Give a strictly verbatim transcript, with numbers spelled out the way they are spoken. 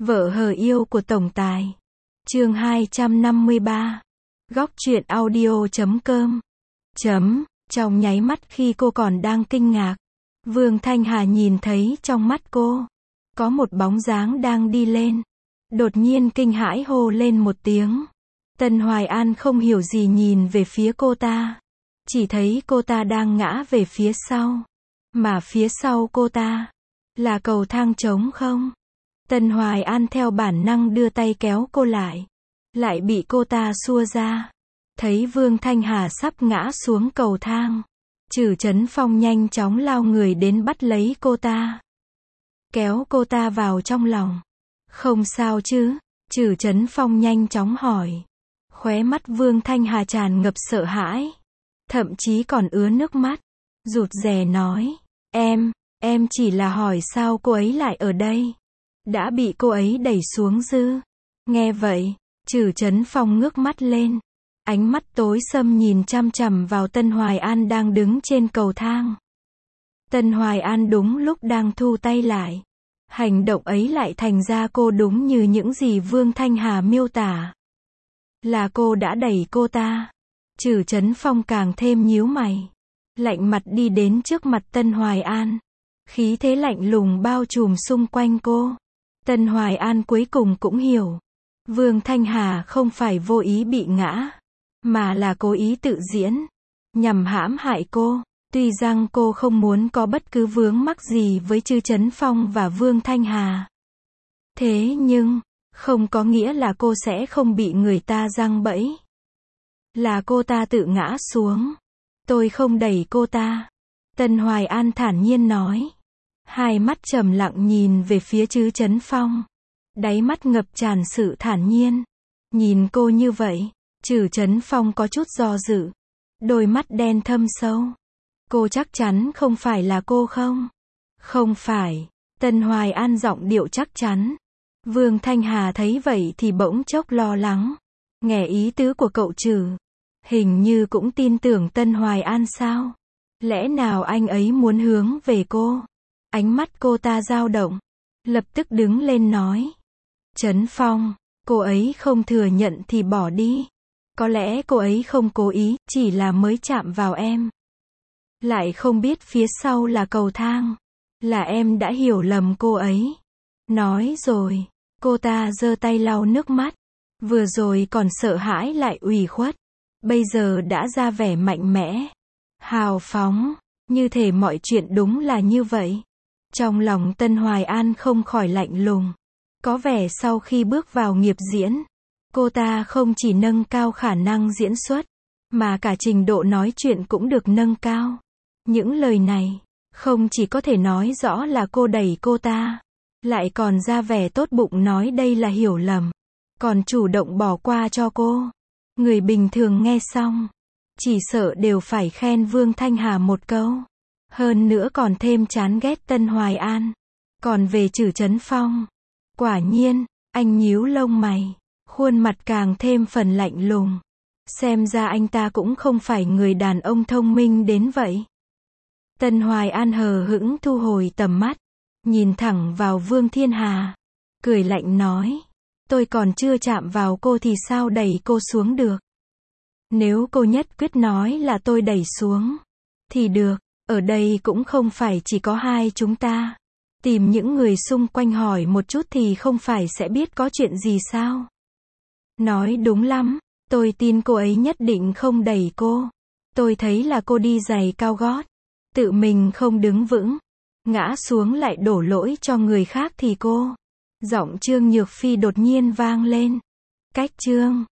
Vợ hờ yêu của tổng tài. Chương hai trăm năm mươi ba. Góc truyện audio chấm com. Chấm, trong nháy mắt khi cô còn đang kinh ngạc, Vương Thanh Hà nhìn thấy trong mắt cô có một bóng dáng đang đi lên. Đột nhiên kinh hãi hô lên một tiếng. Tân Hoài An không hiểu gì nhìn về phía cô ta, chỉ thấy cô ta đang ngã về phía sau, mà phía sau cô ta là cầu thang trống không. Tân Hoài An theo bản năng đưa tay kéo cô lại, lại bị cô ta xua ra. Thấy Vương Thanh Hà sắp ngã xuống cầu thang, Trử Chấn Phong nhanh chóng lao người đến bắt lấy cô ta, kéo cô ta vào trong lòng. Không sao chứ? Trử Chấn Phong nhanh chóng hỏi. Khóe mắt Vương Thanh Hà tràn ngập sợ hãi, thậm chí còn ứa nước mắt, rụt rè nói, em, em chỉ là hỏi sao cô ấy lại ở đây, đã bị cô ấy đẩy xuống dư. Nghe vậy, Trử Chấn Phong ngước mắt lên, ánh mắt tối sầm nhìn chăm chằm vào Tân Hoài An đang đứng trên cầu thang. Tân Hoài An đúng lúc đang thu tay lại, hành động ấy lại thành ra cô đúng như những gì Vương Thanh Hà miêu tả, là cô đã đẩy cô ta. Trử Chấn Phong càng thêm nhíu mày, lạnh mặt đi đến trước mặt Tân Hoài An, khí thế lạnh lùng bao trùm xung quanh cô. Tân Hoài An cuối cùng cũng hiểu, Vương Thanh Hà không phải vô ý bị ngã, mà là cố ý tự diễn, nhằm hãm hại cô. Tuy rằng cô không muốn có bất cứ vướng mắc gì với Trử Chấn Phong và Vương Thanh Hà, thế nhưng không có nghĩa là cô sẽ không bị người ta giăng bẫy. Là cô ta tự ngã xuống, tôi không đẩy cô ta. Tân Hoài An thản nhiên nói, hai mắt trầm lặng nhìn về phía Trử Chấn Phong, đáy mắt ngập tràn sự thản nhiên. Nhìn cô như vậy, Trử Chấn Phong có chút do dự, đôi mắt đen thâm sâu. Cô chắc chắn không phải là cô không? Không phải. Tân Hoài An giọng điệu chắc chắn. Vương Thanh Hà thấy vậy thì bỗng chốc lo lắng. Nghe ý tứ của cậu Trử, hình như cũng tin tưởng Tân Hoài An sao? Lẽ nào anh ấy muốn hướng về cô? Ánh mắt cô ta dao động, lập tức đứng lên nói. Chấn Phong, cô ấy không thừa nhận thì bỏ đi. Có lẽ cô ấy không cố ý, chỉ là mới chạm vào em. Lại không biết phía sau là cầu thang. Là em đã hiểu lầm cô ấy. Nói rồi, cô ta giơ tay lau nước mắt. Vừa rồi còn sợ hãi lại ủy khuất, bây giờ đã ra vẻ mạnh mẽ, hào phóng, như thể mọi chuyện đúng là như vậy. Trong lòng Tân Hoài An không khỏi lạnh lùng. Có vẻ sau khi bước vào nghiệp diễn, cô ta không chỉ nâng cao khả năng diễn xuất, mà cả trình độ nói chuyện cũng được nâng cao. Những lời này, không chỉ có thể nói rõ là cô đẩy cô ta, lại còn ra vẻ tốt bụng nói đây là hiểu lầm, còn chủ động bỏ qua cho cô. Người bình thường nghe xong, chỉ sợ đều phải khen Vương Thanh Hà một câu. Hơn nữa còn thêm chán ghét Tân Hoài An. Còn về Trử Chấn Phong, quả nhiên, anh nhíu lông mày, khuôn mặt càng thêm phần lạnh lùng. Xem ra anh ta cũng không phải người đàn ông thông minh đến vậy. Tân Hoài An hờ hững thu hồi tầm mắt, nhìn thẳng vào Vương Thiên Hà, cười lạnh nói, tôi còn chưa chạm vào cô thì sao đẩy cô xuống được? Nếu cô nhất quyết nói là tôi đẩy xuống, thì được, ở đây cũng không phải chỉ có hai chúng ta. Tìm những người xung quanh hỏi một chút thì không phải sẽ biết có chuyện gì sao? Nói đúng lắm, tôi tin cô ấy nhất định không đẩy cô. Tôi thấy là cô đi giày cao gót, tự mình không đứng vững, ngã xuống lại đổ lỗi cho người khác thì cô. Giọng Trương Nhược Phi đột nhiên vang lên. Cách Trương